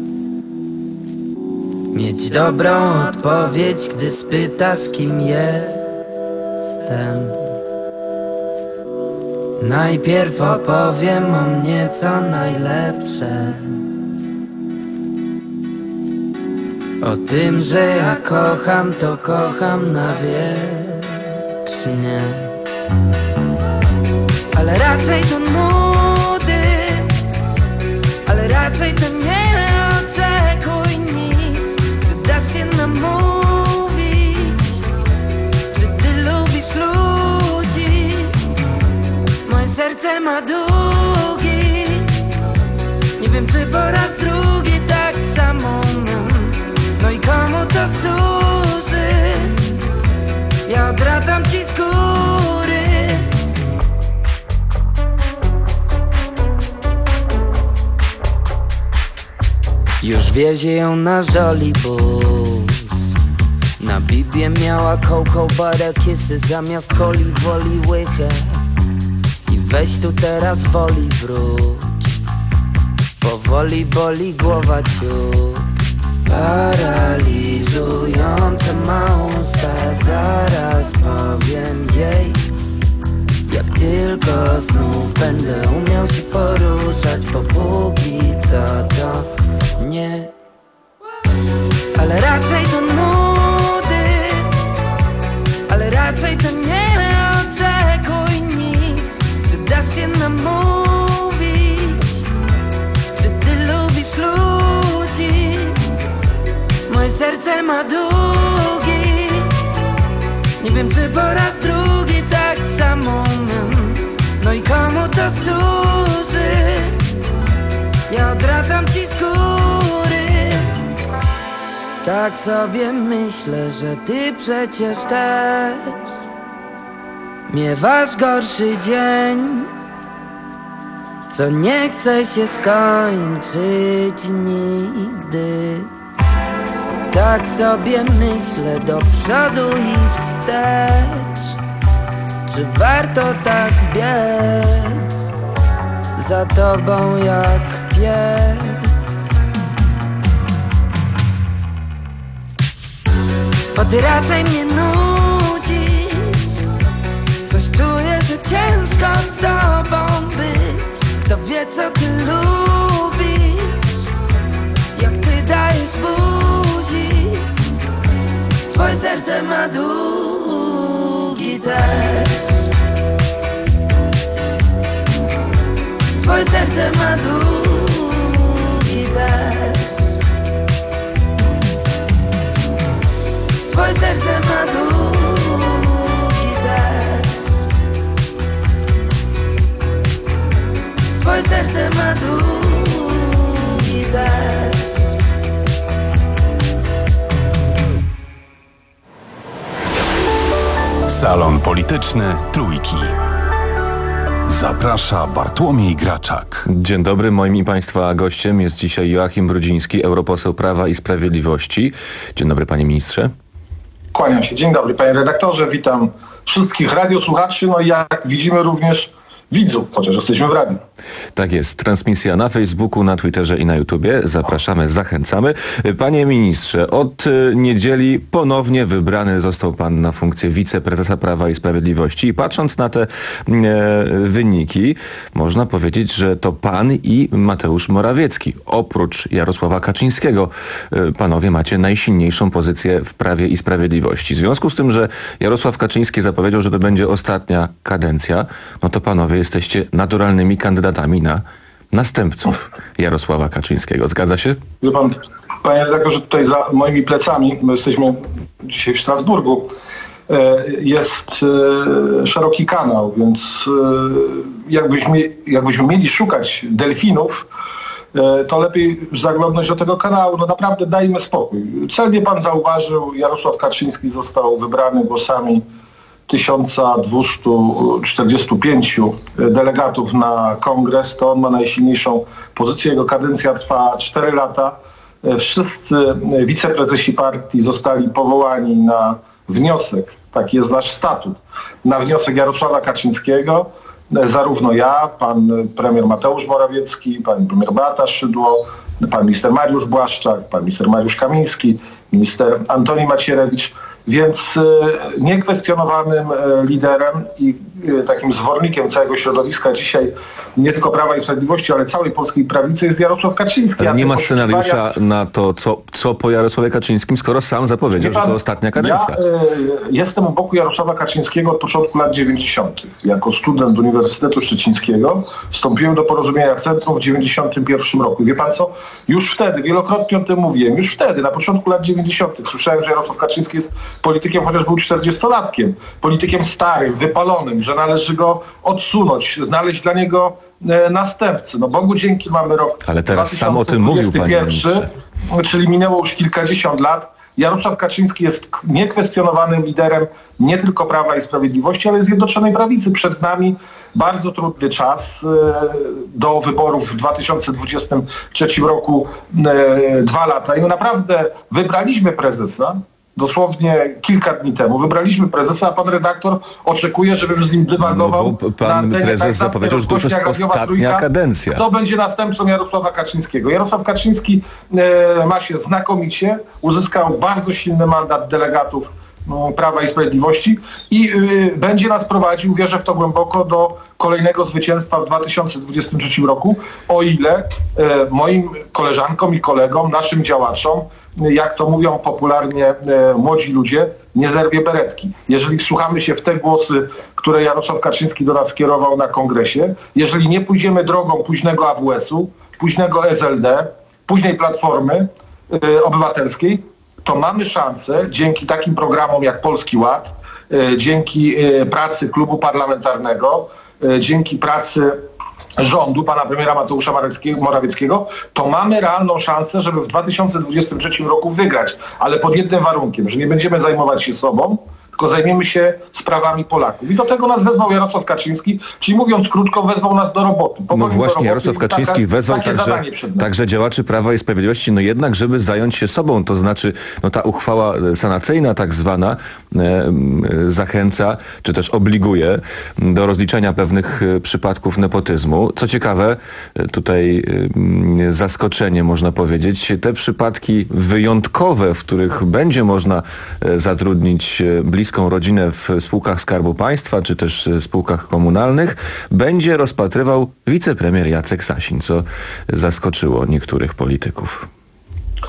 mieć dobrą odpowiedź, gdy spytasz, kim jestem. Najpierw opowiem o mnie co najlepsze, o tym, że ja kocham, to kocham na wiecznie. Ale raczej to nudy, ale raczej to nie oczekuj nic. Czy dasz się namówić, czy ty lubisz ludzi? Moje serce ma długi, nie wiem czy po raz drugi tak samo. No i komu to służy? Ja odradzam ci z góry. Już wiezie ją na żolibus, na bibie miała cocoa butter kissy zamiast coli woli łychę. I weź tu teraz woli wróć, powoli boli głowa ciut. Paraliżujące ma usta, zaraz powiem jej. Jak tylko znów będę umiał się poruszać, bo póki co to nie. Ale raczej to nudy, ale raczej to nie oczekuj nic. Czy dasz się namówić, czy ty lubisz ludzi? Moje serce ma długi, nie wiem czy po raz drugi tak samo. No i komu to służy? Ja odradzam ci z góry. Tak sobie myślę, że ty przecież też miewasz gorszy dzień, co nie chce się skończyć nigdy. Tak sobie myślę do przodu i wstecz, czy warto tak biec za tobą jak pies? Bo ty raczej mnie nudzisz, coś czuję, że ciężko z tobą być. Kto wie co ty lubisz, jak ty dajesz buzi. Twoje serce ma długi tekst. Twoje serce ma długi tekst. Twoje serce ma długi tekst. Twoje serce ma długi tekst. Salon Polityczny Trójki. Zaprasza Bartłomiej Graczak. Dzień dobry, moim i Państwa gościem jest dzisiaj Joachim Brudziński, europoseł Prawa i Sprawiedliwości. Dzień dobry, panie ministrze. Kłaniam się. Dzień dobry, panie redaktorze. Witam wszystkich radiosłuchaczy, no i jak widzimy również widzów, chociaż jesteśmy w radiu. Tak jest. Transmisja na Facebooku, na Twitterze i na YouTubie. Zapraszamy, zachęcamy. Panie ministrze, od niedzieli ponownie wybrany został pan na funkcję wiceprezesa Prawa i Sprawiedliwości i patrząc na te e, wyniki, można powiedzieć, że to pan i Mateusz Morawiecki. Oprócz Jarosława Kaczyńskiego e, panowie macie najsilniejszą pozycję w Prawie i Sprawiedliwości. W związku z tym, że Jarosław Kaczyński zapowiedział, że to będzie ostatnia kadencja, no to panowie jesteście naturalnymi kandydatami na następców Jarosława Kaczyńskiego. Zgadza się? Wie pan, panie redaktorze, tutaj za moimi plecami, my jesteśmy dzisiaj w Strasburgu, jest szeroki kanał, więc jakbyśmy, jakbyśmy mieli szukać delfinów, to lepiej zaglądnąć do tego kanału. No naprawdę dajmy spokój. Celnie pan zauważył, Jarosław Kaczyński został wybrany głosami tysiąc dwieście czterdzieści pięć delegatów na kongres, to on ma najsilniejszą pozycję. Jego kadencja trwa cztery lata. Wszyscy wiceprezesi partii zostali powołani na wniosek, taki jest nasz statut, na wniosek Jarosława Kaczyńskiego. Zarówno ja, pan premier Mateusz Morawiecki, pani premier Beata Szydło, pan minister Mariusz Błaszczak, pan minister Mariusz Kamiński, minister Antoni Macierewicz. Więc niekwestionowanym liderem i takim zwornikiem całego środowiska dzisiaj nie tylko Prawa i Sprawiedliwości, ale całej polskiej prawicy jest Jarosław Kaczyński. Ale nie ma scenariusza na to, co, co po Jarosławie Kaczyńskim, skoro sam zapowiedział, pan, że to ostatnia kadencja. Ja y, jestem u boku Jarosława Kaczyńskiego od początku lat dziewięćdziesiątych. Jako student Uniwersytetu Szczecińskiego wstąpiłem do Porozumienia Centrum w dziewięćdziesiątym pierwszym roku. Wie pan co? Już wtedy, wielokrotnie o tym mówiłem, już wtedy, na początku lat dziewięćdziesiątych słyszałem, że Jarosław Kaczyński jest politykiem, chociaż był czterdziestolatkiem, politykiem starym, wypalonym, że należy go odsunąć, znaleźć dla niego e, następcy. No Bogu dzięki, mamy rok Ale teraz sam o tym mówił, panie ministrze. Czyli minęło już kilkadziesiąt lat. Jarosław Kaczyński jest niekwestionowanym liderem nie tylko Prawa i Sprawiedliwości, ale Zjednoczonej Prawicy. Przed nami bardzo trudny czas. Do wyborów w dwa tysiące dwudziestym trzecim roku dwa lata. I my naprawdę wybraliśmy prezesa, dosłownie kilka dni temu. Wybraliśmy prezesa, a pan redaktor oczekuje, żebym z nim dywagował. No, pan prezes zapowiedział, że to już jest ostatnia trójka. kadencja. Kto będzie następcą Jarosława Kaczyńskiego? Jarosław Kaczyński e, ma się znakomicie, uzyskał bardzo silny mandat delegatów no, Prawa i Sprawiedliwości i y, będzie nas prowadził, wierzę w to głęboko, do kolejnego zwycięstwa w dwa tysiące dwudziestym trzecim roku, o ile y, moim koleżankom i kolegom, naszym działaczom, jak to mówią popularnie e, młodzi ludzie, nie zerwie beretki. Jeżeli wsłuchamy się w te głosy, które Jarosław Kaczyński do nas skierował na kongresie, jeżeli nie pójdziemy drogą późnego A W S-u, późnego S L D, późnej Platformy e, Obywatelskiej, to mamy szansę dzięki takim programom jak Polski Ład, e, dzięki e, pracy klubu parlamentarnego, e, dzięki pracy rządu, pana premiera Mateusza Morawieckiego, to mamy realną szansę, żeby w dwa tysiące dwudziestym trzecim roku wygrać, ale pod jednym warunkiem, że nie będziemy zajmować się sobą, tylko zajmiemy się sprawami Polaków. I do tego nas wezwał Jarosław Kaczyński, czyli mówiąc krótko, wezwał nas do roboty. No właśnie, Jarosław Kaczyński taka, wezwał także, także działaczy Prawa i Sprawiedliwości, no jednak, żeby zająć się sobą, to znaczy no ta uchwała sanacyjna tak zwana e, e, zachęca, czy też obliguje do rozliczenia pewnych e, przypadków nepotyzmu. Co ciekawe, e, tutaj e, zaskoczenie można powiedzieć, te przypadki wyjątkowe, w których będzie można e, zatrudnić e, bliską rodzinę w spółkach Skarbu Państwa, czy też spółkach komunalnych, będzie rozpatrywał wicepremier Jacek Sasin, co zaskoczyło niektórych polityków.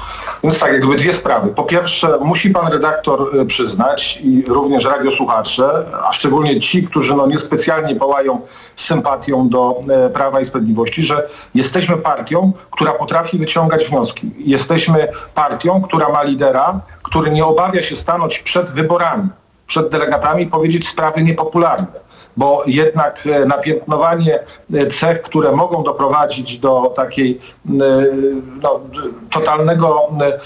Więc tak, jakby dwie sprawy. Po pierwsze, musi pan redaktor y, przyznać i również radiosłuchacze, a szczególnie ci, którzy no, niespecjalnie pałają sympatią do y, Prawa i Sprawiedliwości, że jesteśmy partią, która potrafi wyciągać wnioski. Jesteśmy partią, która ma lidera, który nie obawia się stanąć przed wyborami, przed delegatami i powiedzieć sprawy niepopularne. Bo jednak napiętnowanie cech, które mogą doprowadzić do takiej no, totalnego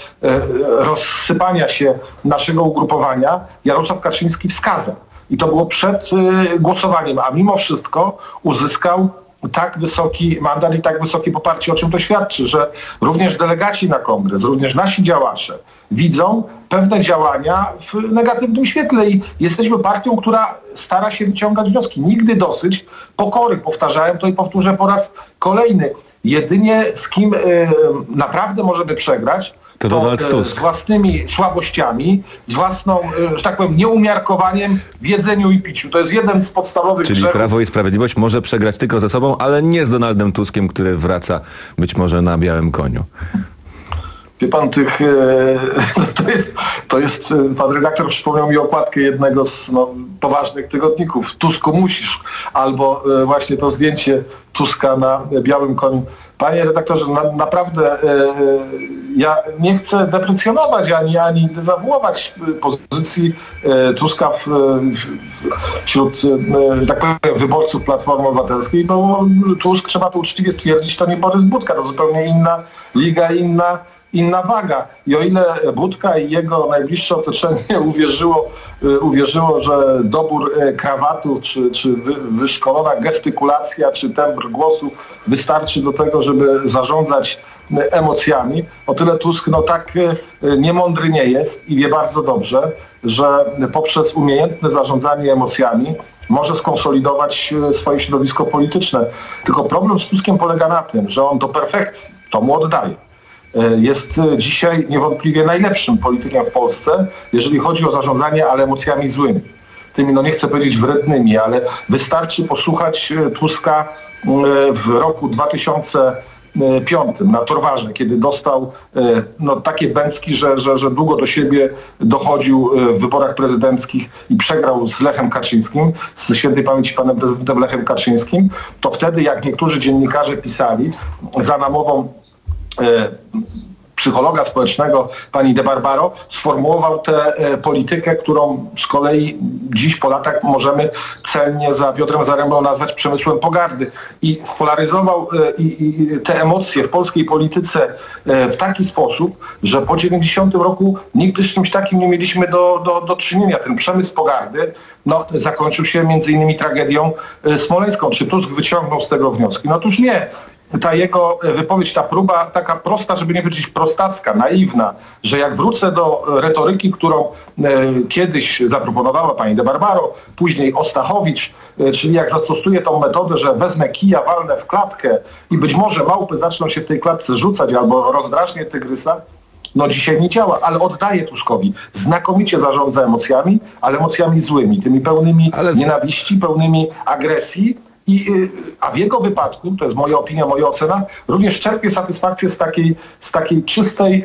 rozsypania się naszego ugrupowania, Jarosław Kaczyński wskazał. I to było przed głosowaniem, a mimo wszystko uzyskał tak wysoki mandat i tak wysokie poparcie, o czym to świadczy, że również delegaci na kongres, również nasi działacze widzą pewne działania w negatywnym świetle i jesteśmy partią, która stara się wyciągać wnioski. Nigdy dosyć pokory, powtarzałem to i powtórzę po raz kolejny. Jedynie z kim y, naprawdę możemy przegrać, to, to Donald Tusk. z własnymi słabościami, z własną, że tak powiem, nieumiarkowaniem w jedzeniu i piciu. To jest jeden z podstawowych Czyli grzechów. Prawo i Sprawiedliwość może przegrać tylko ze sobą, ale nie z Donaldem Tuskiem, który wraca być może na białym koniu. Wie pan, tych, to jest, to jest, pan redaktor przypomniał mi okładkę jednego z no, poważnych tygodników. Tusku musisz. Albo właśnie to zdjęcie Tuska na białym koniu. Panie redaktorze, na, naprawdę ja nie chcę deprecjonować ani, ani dezawuować pozycji Tuska w, wśród, że tak powiem, wyborców Platformy Obywatelskiej, bo Tusk, trzeba to uczciwie stwierdzić, to nie Borys Budka, to zupełnie inna liga, inna inna waga. I o ile Budka i jego najbliższe otoczenie uwierzyło, uwierzyło że dobór krawatu, czy, czy wy, wyszkolona gestykulacja, czy tembr głosu wystarczy do tego, żeby zarządzać emocjami, o tyle Tusk no tak niemądry nie jest i wie bardzo dobrze, że poprzez umiejętne zarządzanie emocjami może skonsolidować swoje środowisko polityczne. Tylko problem z Tuskiem polega na tym, że on do perfekcji to mu oddaje. Jest dzisiaj niewątpliwie najlepszym politykiem w Polsce, jeżeli chodzi o zarządzanie, ale emocjami złymi. Tymi, no nie chcę powiedzieć wrednymi, ale wystarczy posłuchać Tuska w roku dwa tysiące piątym na Torwarze, kiedy dostał no, takie bęcki, że, że, że długo do siebie dochodził w wyborach prezydenckich i przegrał z Lechem Kaczyńskim, ze świętej pamięci panem prezydentem Lechem Kaczyńskim, to wtedy, jak niektórzy dziennikarze pisali za namową psychologa społecznego pani De Barbaro, sformułował tę politykę, którą z kolei dziś po latach możemy celnie za Piotrem Zarembą nazwać przemysłem pogardy. I spolaryzował i, i te emocje w polskiej polityce w taki sposób, że po dziewięćdziesiątym roku nigdy z czymś takim nie mieliśmy do, do, do czynienia. Ten przemysł pogardy no, zakończył się między innymi tragedią smoleńską. Czy Tusk wyciągnął z tego wnioski? No otóż nie. Ta jego wypowiedź, ta próba taka prosta, żeby nie powiedzieć prostacka, naiwna, że jak wrócę do retoryki, którą e, kiedyś zaproponowała pani De Barbaro, później Ostachowicz, e, czyli jak zastosuję tą metodę, że wezmę kija, walnę w klatkę i być może małpy zaczną się w tej klatce rzucać albo rozdrażnię tygrysa, no dzisiaj nie działa, ale oddaję Tuskowi. Znakomicie zarządza emocjami, ale emocjami złymi, tymi pełnymi ale... nienawiści, pełnymi agresji. I, a w jego wypadku, to jest moja opinia, moja ocena, również czerpie satysfakcję z takiej, z takiej czystej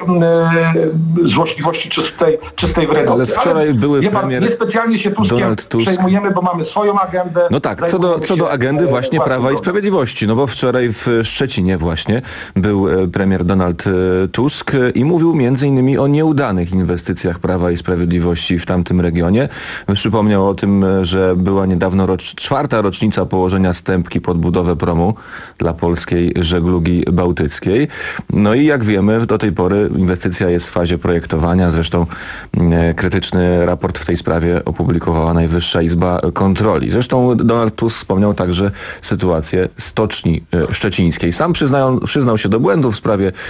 yy, złośliwości, czystej, czystej wredności. Ale wczoraj Ale, były pan, premier niespecjalnie się Tuskiem Tusk. przejmujemy, bo mamy swoją agendę. No tak, co do, co do agendy właśnie Prawa i Sprawiedliwości, no bo wczoraj w Szczecinie właśnie był premier Donald Tusk i mówił między innymi o nieudanych inwestycjach Prawa i Sprawiedliwości w tamtym regionie. Przypomniał o tym, że była niedawno rocz, czwarta rocznica położenia stępki pod budowę promu dla polskiej żeglugi bałtyckiej. No i jak wiemy, do tej pory inwestycja jest w fazie projektowania. Zresztą e, krytyczny raport w tej sprawie opublikowała Najwyższa Izba Kontroli. Zresztą Donald Tusk wspomniał także sytuację stoczni e, szczecińskiej. Sam przyznał, przyznał się do błędów w sprawie e,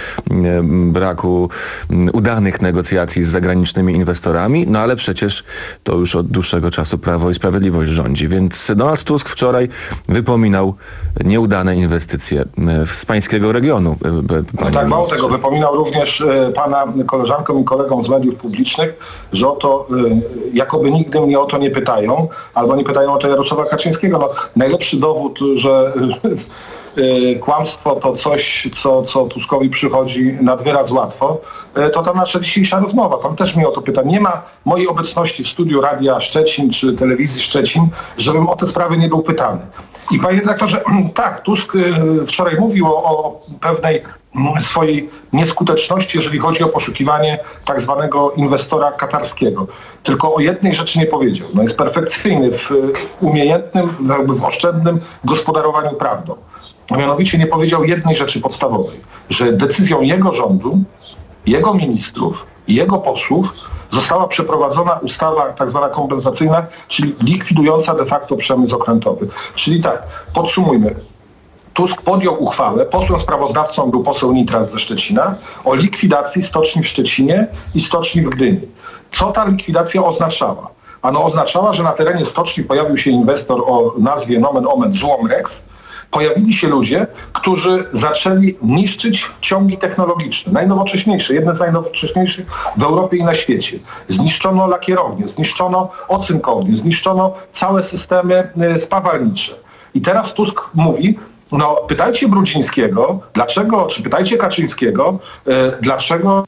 braku m, udanych negocjacji z zagranicznymi inwestorami, no ale przecież to już od dłuższego czasu Prawo i Sprawiedliwość rządzi. Więc Donald Tusk wczoraj wypominał nieudane inwestycje z pańskiego regionu. No tak, mało tego, wypominał również e, pana koleżankom i kolegom z mediów publicznych, że o to e, jakoby nigdy mnie o to nie pytają, albo nie pytają o to Jarosława Kaczyńskiego. No, najlepszy dowód, że y, kłamstwo to coś, co, co Tuskowi przychodzi nad wyraz łatwo, y, to ta nasza dzisiejsza rozmowa, pan też mnie o to pyta. Nie ma mojej obecności w studiu Radia Szczecin czy telewizji Szczecin, żebym o te sprawy nie był pytany. I panie redaktorze, tak, Tusk y, wczoraj mówił o, o pewnej swojej nieskuteczności, jeżeli chodzi o poszukiwanie tak zwanego inwestora katarskiego. Tylko o jednej rzeczy nie powiedział. No jest perfekcyjny w umiejętnym, jakby w oszczędnym gospodarowaniu prawdą. A mianowicie nie powiedział jednej rzeczy podstawowej, że decyzją jego rządu, jego ministrów i jego posłów została przeprowadzona ustawa tak zwana kompensacyjna, czyli likwidująca de facto przemysł okrętowy. Czyli tak, podsumujmy. Tusk podjął uchwałę, posłem sprawozdawcą był poseł Nitras ze Szczecina, o likwidacji stoczni w Szczecinie i stoczni w Gdyni. Co ta likwidacja oznaczała? Ano oznaczała, że na terenie stoczni pojawił się inwestor o nazwie nomen omen Złomrex. Pojawili się ludzie, którzy zaczęli niszczyć ciągi technologiczne, najnowocześniejsze, jedne z najnowocześniejszych w Europie i na świecie. Zniszczono lakierownie, zniszczono ocynkownie, zniszczono całe systemy spawalnicze. I teraz Tusk mówi, no pytajcie Brudzińskiego, dlaczego, czy pytajcie Kaczyńskiego, yy, dlaczego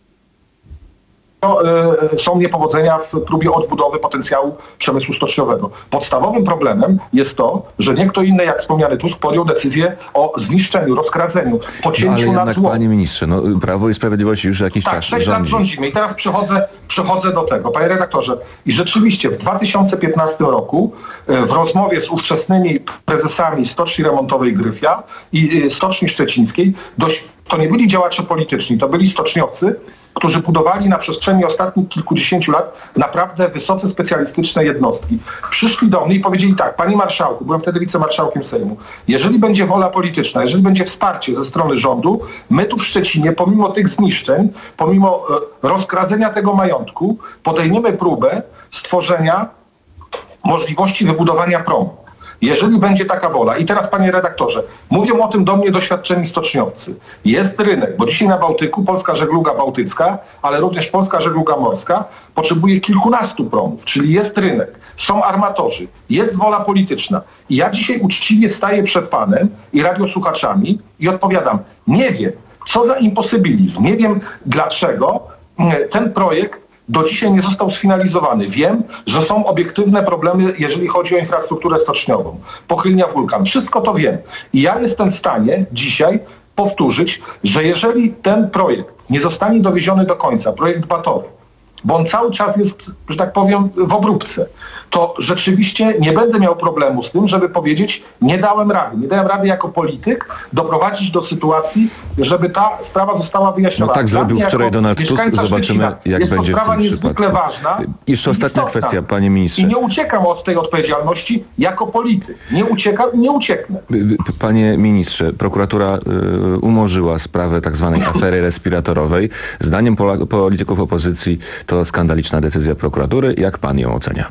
yy, są niepowodzenia w próbie odbudowy potencjału przemysłu stoczniowego. Podstawowym problemem jest to, że nie kto inny, jak wspomniany Tusk, podjął decyzję o zniszczeniu, rozkradzeniu, pocięciu no, na zło. Panie ministrze, no, Prawo i Sprawiedliwość już jakiś tak, czas sześć lat rządzimy i teraz przechodzę, przechodzę do tego. Panie redaktorze, i rzeczywiście w dwa tysiące piętnastym roku w rozmowie z ówczesnymi prezesami Stoczni Remontowej Gryfia i Stoczni Szczecińskiej, dość, to nie byli działacze polityczni, to byli stoczniowcy, którzy budowali na przestrzeni ostatnich kilkudziesięciu lat naprawdę wysoce specjalistyczne jednostki. Przyszli do mnie i powiedzieli tak, panie marszałku, byłem wtedy wicemarszałkiem Sejmu, jeżeli będzie wola polityczna, jeżeli będzie wsparcie ze strony rządu, my tu w Szczecinie, pomimo tych zniszczeń, pomimo e, rozkradzenia tego majątku, podejmiemy próbę stworzenia możliwości wybudowania promu. Jeżeli będzie taka wola, i teraz panie redaktorze, mówią o tym do mnie doświadczeni stoczniowcy. Jest rynek, bo dzisiaj na Bałtyku polska żegluga bałtycka, ale również polska żegluga morska potrzebuje kilkunastu promów, czyli jest rynek, są armatorzy, jest wola polityczna. I ja dzisiaj uczciwie staję przed panem i radiosłuchaczami i odpowiadam, nie wiem, co za imposybilizm, nie wiem dlaczego ten projekt do dzisiaj nie został sfinalizowany. Wiem, że są obiektywne problemy, jeżeli chodzi o infrastrukturę stoczniową. Pochylnia Wulkan. Wszystko to wiem. I ja jestem w stanie dzisiaj powtórzyć, że jeżeli ten projekt nie zostanie dowieziony do końca, projekt Batory, bo on cały czas jest, że tak powiem, w obróbce, to rzeczywiście nie będę miał problemu z tym, żeby powiedzieć, nie dałem rady. Nie dałem rady jako polityk doprowadzić do sytuacji, żeby ta sprawa została wyjaśniona. No tak zrobił wczoraj Donald Tusk. Zobaczymy, Szczecina, jak jest będzie to sprawa w tym niezwykle przypadku. ważna. Jeszcze ostatnia istotna. kwestia, panie ministrze. I nie uciekam od tej odpowiedzialności jako polityk. Nie uciekam i nie ucieknę. Panie ministrze, prokuratura y, umorzyła sprawę tak zwanej afery respiratorowej. Zdaniem Pola- polityków opozycji to skandaliczna decyzja prokuratury. Jak pan ją ocenia?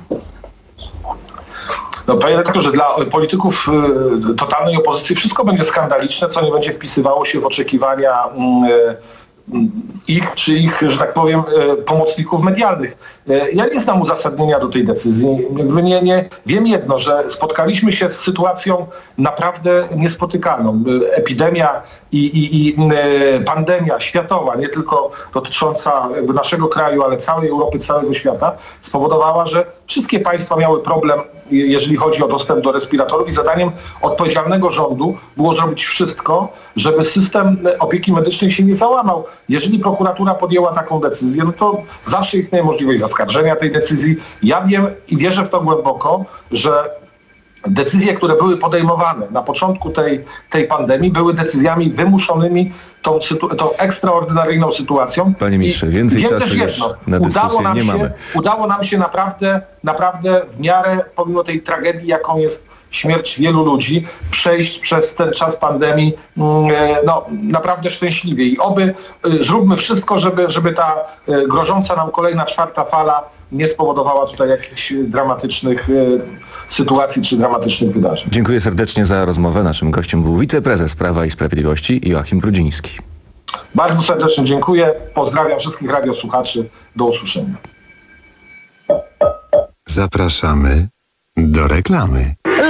No, panie redaktorze, dla polityków y, totalnej opozycji wszystko będzie skandaliczne, co nie będzie wpisywało się w oczekiwania y, ich czy ich, że tak powiem, pomocników medialnych. Ja nie znam uzasadnienia do tej decyzji. Nie, nie, wiem jedno, że spotkaliśmy się z sytuacją naprawdę niespotykaną. Epidemia i, i, i pandemia światowa, nie tylko dotycząca jakby naszego kraju, ale całej Europy, całego świata, spowodowała, że wszystkie państwa miały problem, jeżeli chodzi o dostęp do respiratorów i zadaniem odpowiedzialnego rządu było zrobić wszystko, żeby system opieki medycznej się nie załamał. Jeżeli prokuratura podjęła taką decyzję, no to zawsze istnieje możliwość zaskarżenia tej decyzji. Ja wiem i wierzę w to głęboko, że decyzje, które były podejmowane na początku tej, tej pandemii, były decyzjami wymuszonymi tą, sytu- tą ekstraordynaryjną sytuacją. Panie ministrze, więcej I czasu już na dyskusję nam nie się, mamy. Udało nam się naprawdę, naprawdę w miarę, pomimo tej tragedii, jaką jest śmierć wielu ludzi, przejść przez ten czas pandemii no, naprawdę szczęśliwie. I oby zróbmy wszystko, żeby, żeby ta grożąca nam kolejna czwarta fala nie spowodowała tutaj jakichś dramatycznych sytuacji czy dramatycznych wydarzeń. Dziękuję serdecznie za rozmowę. Naszym gościem był wiceprezes Prawa i Sprawiedliwości Joachim Brudziński. Bardzo serdecznie dziękuję. Pozdrawiam wszystkich radiosłuchaczy. Do usłyszenia. Zapraszamy do reklamy.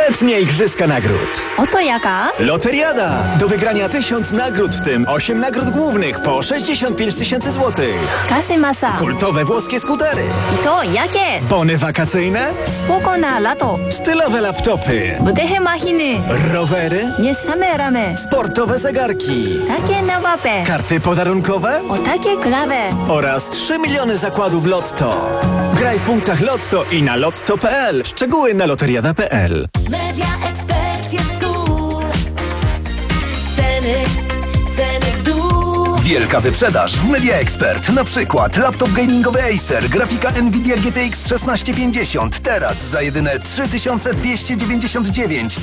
Letnie Igrzyska Nagród. Oto jaka? Loteriada! Do wygrania tysiąc nagród, w tym osiem nagród głównych po sześćdziesiąt pięć tysięcy złotych. Kasy masa. Kultowe włoskie skutery. I to jakie? Bony wakacyjne. Spoko na lato. Stylowe laptopy. Budehe machiny. Rowery. Nie same ramy. Sportowe zegarki. Takie na łapę. Karty podarunkowe. O takie klawe. Oraz trzy miliony zakładów Lotto. Graj w punktach Lotto i na lotto kropka p l. Szczegóły na loteriada kropka p l. Media Expert jest cool. Ceny, ceny w dół. Wielka wyprzedaż w Media Expert. Na przykład laptop gamingowy Acer, grafika Nvidia G T X szesnaście pięćdziesiąt. Teraz za jedyne trzy tysiące dwieście dziewięćdziesiąt dziewięć.